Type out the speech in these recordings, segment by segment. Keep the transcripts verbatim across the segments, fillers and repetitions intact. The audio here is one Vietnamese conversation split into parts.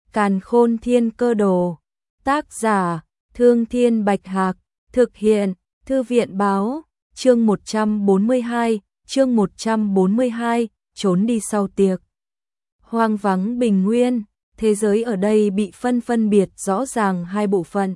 Càn Khôn Thiên Cơ Đồ. Tác giả: Thương Thiên Bạch Hạc. Thực hiện: Thư viện báo. Chương một trăm bốn mươi hai, chương một trăm bốn mươi hai, trốn đi sau tiệc. Hoang vắng bình nguyên, thế giới ở đây bị phân phân biệt rõ ràng hai bộ phận.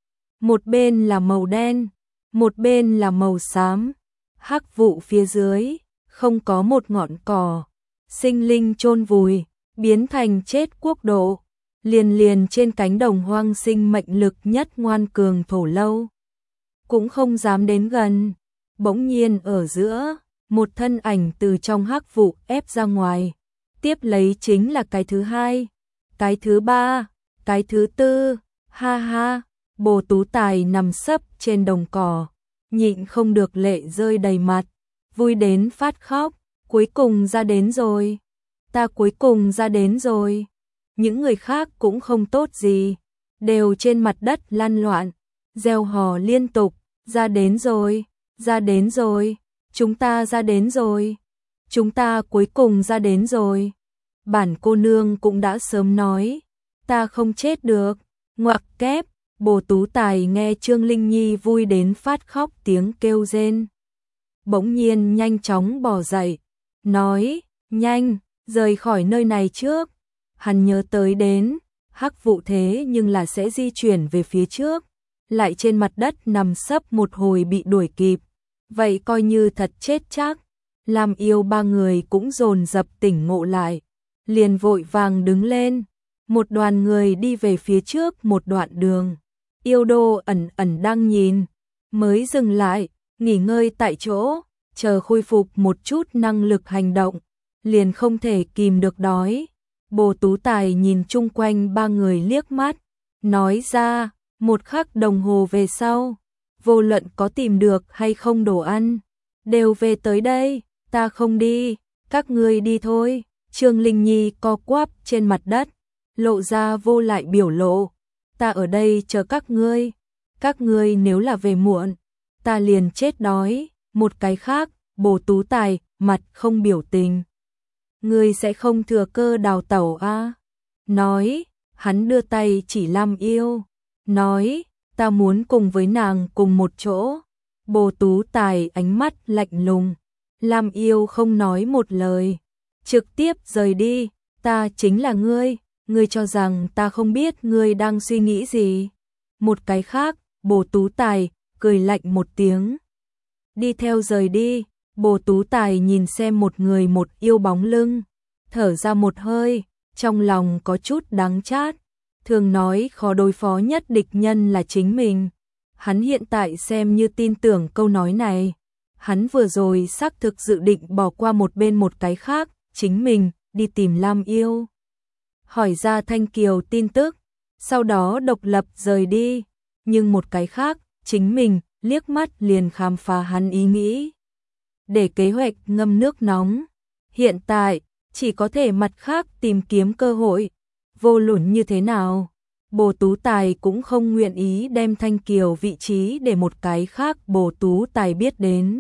Một bên là màu đen, một bên là màu xám. Hắc vụ phía dưới, không có một ngọn cỏ. Sinh linh chôn vùi, biến thành chết quốc độ. Liền liền trên cánh đồng hoang sinh mệnh lực nhất ngoan cường thổ lâu cũng không dám đến gần. Bỗng nhiên ở giữa, một thân ảnh từ trong hắc vụ ép ra ngoài. Tiếp lấy chính là cái thứ hai, cái thứ ba, cái thứ tư. Ha ha, Bồ Tú Tài nằm sấp trên đồng cỏ, nhịn không được lệ rơi đầy mặt, vui đến phát khóc. Cuối cùng ra đến rồi, ta cuối cùng ra đến rồi. Những người khác cũng không tốt gì, đều trên mặt đất lăn loạn, reo hò liên tục. Ra đến rồi, ra đến rồi, chúng ta ra đến rồi, chúng ta cuối cùng ra đến rồi. Bản cô nương cũng đã sớm nói, ta không chết được. Ngoặc kép, Bồ Tú Tài nghe Trương Linh Nhi vui đến phát khóc tiếng kêu rên. Bỗng nhiên nhanh chóng bò dậy, nói, nhanh, rời khỏi nơi này trước. Hắn nhớ tới đến, hắc vụ thế nhưng là sẽ di chuyển về phía trước, lại trên mặt đất nằm sấp một hồi bị đuổi kịp. Vậy coi như thật chết chắc. Lam Yêu ba người cũng dồn dập tỉnh ngộ lại, liền vội vàng đứng lên. Một đoàn người đi về phía trước một đoạn đường. Yêu Đô ẩn ẩn đang nhìn, mới dừng lại, nghỉ ngơi tại chỗ, chờ khôi phục một chút năng lực hành động, liền không thể kìm được đói. Bồ Tú Tài nhìn chung quanh ba người liếc mắt, nói ra, một khắc đồng hồ về sau, vô luận có tìm được hay không đồ ăn, đều về tới đây, ta không đi, các ngươi đi thôi. Trương Linh Nhi co quắp trên mặt đất, lộ ra vô lại biểu lộ, ta ở đây chờ các ngươi, các ngươi nếu là về muộn, ta liền chết đói. Một cái khác, Bồ Tú Tài, mặt không biểu tình. Ngươi sẽ không thừa cơ đào tẩu a? Nói, hắn đưa tay chỉ Lam Yêu, nói, ta muốn cùng với nàng cùng một chỗ. Bồ Tú Tài ánh mắt lạnh lùng, Lam Yêu không nói một lời, trực tiếp rời đi. Ta chính là ngươi, ngươi cho rằng ta không biết ngươi đang suy nghĩ gì. Một cái khác, Bồ Tú Tài, cười lạnh một tiếng, đi theo rời đi. Bồ Tú Tài nhìn xem một người một yêu bóng lưng, thở ra một hơi, trong lòng có chút đắng chát. Thường nói khó đối phó nhất địch nhân là chính mình. Hắn hiện tại xem như tin tưởng câu nói này. Hắn vừa rồi xác thực dự định bỏ qua một bên một cái khác, chính mình, đi tìm Lam Yêu. Hỏi ra Thanh Kiều tin tức, sau đó độc lập rời đi. Nhưng một cái khác, chính mình, liếc mắt liền khám phá hắn ý nghĩ. Để kế hoạch ngâm nước nóng. Hiện tại, chỉ có thể mặt khác tìm kiếm cơ hội. Vô luận như thế nào, Bồ Tú Tài cũng không nguyện ý đem Thanh Kiều vị trí để một cái khác Bồ Tú Tài biết đến.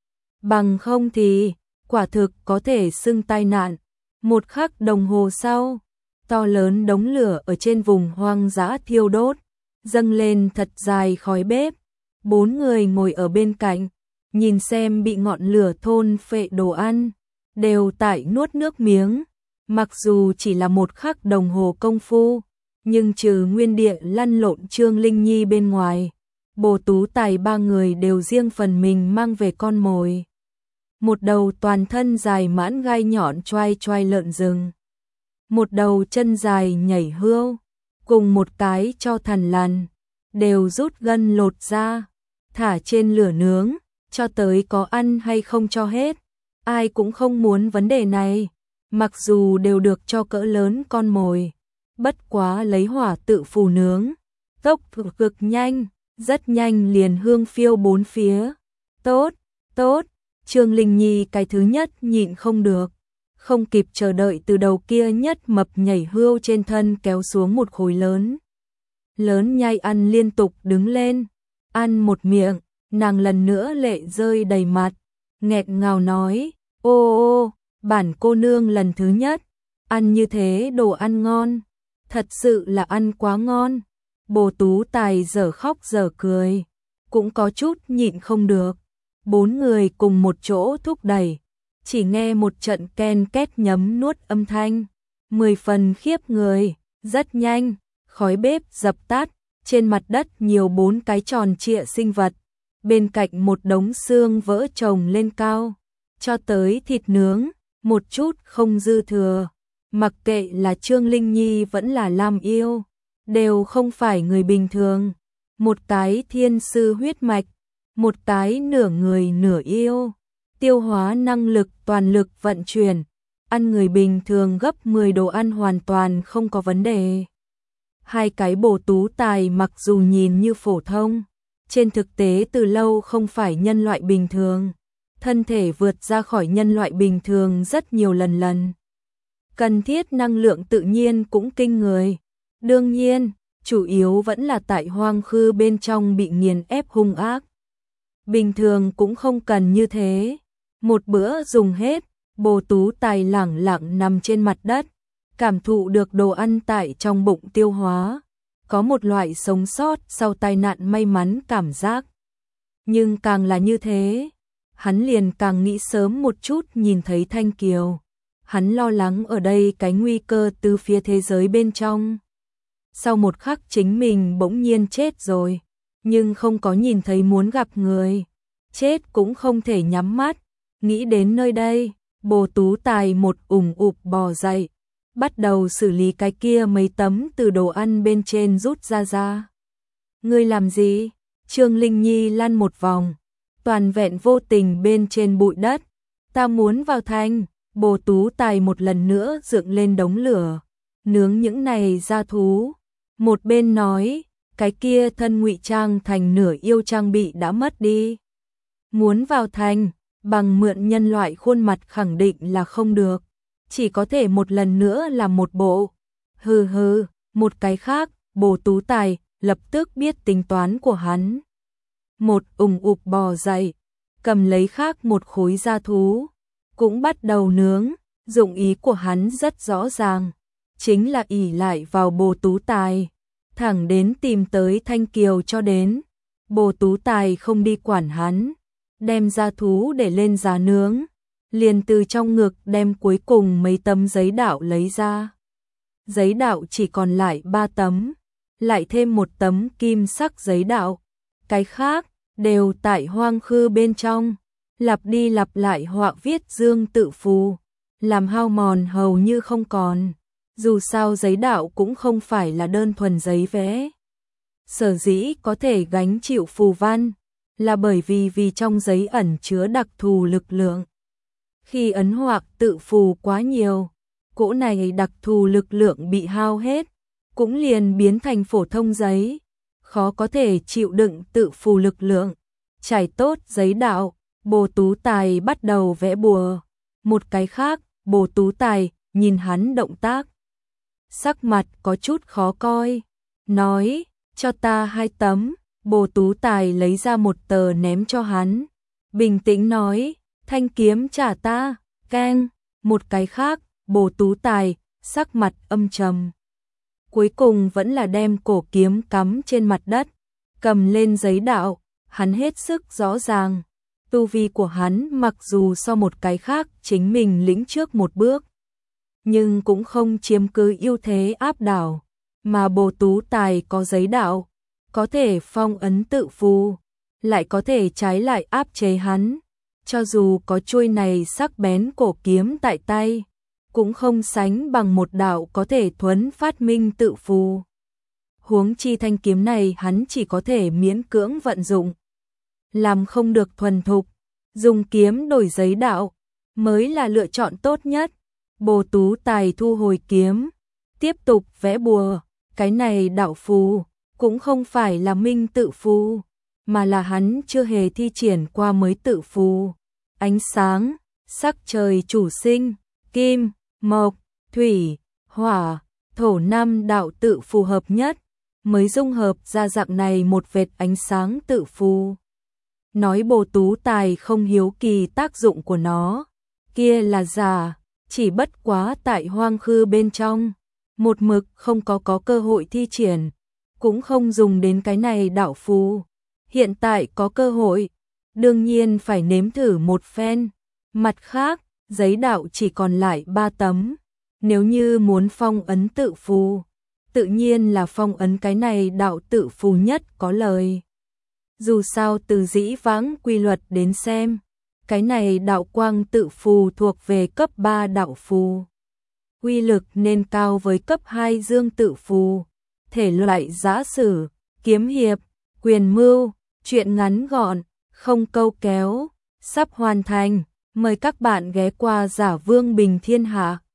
Bằng không thì, quả thực có thể xưng tai nạn. Một khắc đồng hồ sau, to lớn đống lửa ở trên vùng hoang dã thiêu đốt, dâng lên thật dài khói bếp. Bốn người ngồi ở bên cạnh, nhìn xem bị ngọn lửa thôn phệ đồ ăn, đều tại nuốt nước miếng. Mặc dù chỉ là một khắc đồng hồ công phu, nhưng trừ nguyên địa lăn lộn Trương Linh Nhi bên ngoài, Bồ Tú Tài ba người đều riêng phần mình mang về con mồi. Một đầu toàn thân dài mãn gai nhọn choai choai lợn rừng, một đầu chân dài nhảy hươu, cùng một cái cho thằn lằn, đều rút gân lột ra, thả trên lửa nướng, cho tới có ăn hay không cho hết. Ai cũng không muốn vấn đề này. Mặc dù đều được cho cỡ lớn con mồi, bất quá lấy hỏa tự phù nướng, tốc cực nhanh, rất nhanh liền hương phiêu bốn phía. Tốt, tốt, Trương Linh Nhi cái thứ nhất nhịn không được, không kịp chờ đợi từ đầu kia nhất mập nhảy hươu trên thân kéo xuống một khối lớn. Lớn nhai ăn liên tục đứng lên, ăn một miệng, nàng lần nữa lệ rơi đầy mặt, nghẹn ngào nói, ô ô, bản cô nương lần thứ nhất, ăn như thế đồ ăn ngon, thật sự là ăn quá ngon. Bồ Tú Tài dở khóc dở cười, cũng có chút nhịn không được. Bốn người cùng một chỗ thúc đẩy, chỉ nghe một trận ken két nhấm nuốt âm thanh, mười phần khiếp người. Rất nhanh, khói bếp dập tắt, trên mặt đất nhiều bốn cái tròn trịa sinh vật, bên cạnh một đống xương vỡ chồng lên cao, cho tới thịt nướng, một chút không dư thừa. Mặc kệ là Trương Linh Nhi vẫn là Lam Yêu, đều không phải người bình thường. Một cái thiên sư huyết mạch, một cái nửa người nửa yêu, tiêu hóa năng lực toàn lực vận chuyển, ăn người bình thường gấp mười đồ ăn hoàn toàn không có vấn đề. Hai cái Bồ Tú Tài mặc dù nhìn như phổ thông, trên thực tế từ lâu không phải nhân loại bình thường, thân thể vượt ra khỏi nhân loại bình thường rất nhiều lần lần. Cần thiết năng lượng tự nhiên cũng kinh người. Đương nhiên, chủ yếu vẫn là tại hoang khư bên trong bị nghiền ép hung ác. Bình thường cũng không cần như thế. Một bữa dùng hết, Bồ Tú Tài lẳng lặng nằm trên mặt đất, cảm thụ được đồ ăn tại trong bụng tiêu hóa, có một loại sống sót sau tai nạn may mắn cảm giác. Nhưng càng là như thế, hắn liền càng nghĩ sớm một chút nhìn thấy Thanh Kiều. Hắn lo lắng ở đây cái nguy cơ từ phía thế giới bên trong. Sau một khắc chính mình bỗng nhiên chết rồi, nhưng không có nhìn thấy muốn gặp người. Chết cũng không thể nhắm mắt. Nghĩ đến nơi đây, Bồ Tú Tài một ủng ụp bò dậy, bắt đầu xử lý cái kia mấy tấm từ đồ ăn bên trên rút ra ra. Ngươi làm gì? Trương Linh Nhi lăn một vòng, toàn vẹn vô tình bên trên bụi đất. Ta muốn vào thành. Bồ Tú Tài một lần nữa dựng lên đống lửa, nướng những này gia thú. Một bên nói, cái kia thân ngụy trang thành nửa yêu trang bị đã mất đi. Muốn vào thành, bằng mượn nhân loại khuôn mặt khẳng định là không được, chỉ có thể một lần nữa làm một bộ. Hừ hừ, một cái khác, Bồ Tú Tài lập tức biết tính toán của hắn. Một ủng ụp bò dậy, cầm lấy khác một khối gia thú, cũng bắt đầu nướng. Dụng ý của hắn rất rõ ràng, chính là ỷ lại vào Bồ Tú Tài, thẳng đến tìm tới Thanh Kiều cho đến. Bồ Tú Tài không đi quản hắn, đem gia thú để lên giá nướng, liền từ trong ngực đem cuối cùng mấy tấm giấy đạo lấy ra. Giấy đạo chỉ còn lại ba tấm, lại thêm một tấm kim sắc giấy đạo, cái khác đều tại hoang khư bên trong. Lặp đi lặp lại họa viết dương tự phù, làm hao mòn hầu như không còn. Dù sao giấy đạo cũng không phải là đơn thuần giấy vẽ. Sở dĩ có thể gánh chịu phù văn, là bởi vì vì trong giấy ẩn chứa đặc thù lực lượng. Khi ấn hoặc tự phù quá nhiều, cỗ này đặc thù lực lượng bị hao hết, cũng liền biến thành phổ thông giấy, khó có thể chịu đựng tự phù lực lượng. Trải tốt giấy đạo, Bồ Tú Tài bắt đầu vẽ bùa. Một cái khác, Bồ Tú Tài nhìn hắn động tác, sắc mặt có chút khó coi, nói, cho ta hai tấm. Bồ Tú Tài lấy ra một tờ ném cho hắn, bình tĩnh nói, thanh kiếm trả ta. Keng. Một cái khác, Bồ Tú Tài sắc mặt âm trầm, cuối cùng vẫn là đem cổ kiếm cắm trên mặt đất, cầm lên giấy đạo. Hắn hết sức rõ ràng, tu vi của hắn mặc dù so một cái khác chính mình lĩnh trước một bước, nhưng cũng không chiếm cứ ưu thế áp đảo, mà Bồ Tú Tài có giấy đạo, có thể phong ấn tự phù, lại có thể trái lại áp chế hắn. Cho dù có chuôi này sắc bén cổ kiếm tại tay, cũng không sánh bằng một đạo có thể thuấn phát minh tự phù. Huống chi thanh kiếm này hắn chỉ có thể miễn cưỡng vận dụng, làm không được thuần thục, dùng kiếm đổi giấy đạo mới là lựa chọn tốt nhất. Bồ Tú Tài thu hồi kiếm, tiếp tục vẽ bùa. Cái này đạo phù cũng không phải là minh tự phù, mà là hắn chưa hề thi triển qua mới tự phù. Ánh sáng, sắc trời chủ sinh, kim, mộc, thủy, hỏa, thổ năm đạo tự phù hợp nhất, mới dung hợp ra dạng này một vệt ánh sáng tự phù. Nói Bồ Tú Tài không hiếu kỳ tác dụng của nó, kia là giả, chỉ bất quá tại hoang khư bên trong, một mực không có có cơ hội thi triển, cũng không dùng đến cái này đạo phù. Hiện tại có cơ hội, đương nhiên phải nếm thử một phen. Mặt khác, giấy đạo chỉ còn lại ba tấm, nếu như muốn phong ấn tự phù, tự nhiên là phong ấn cái này đạo tự phù nhất có lời. Dù sao từ dĩ vãng quy luật đến xem, cái này đạo quang tự phù thuộc về cấp ba đạo phù. Uy lực nên cao với cấp hai dương tự phù. Thể loại giã sử, kiếm hiệp, quyền mưu, truyện ngắn gọn, không câu kéo, sắp hoàn thành. Mời các bạn ghé qua Giả Vương Bình Thiên Hạ.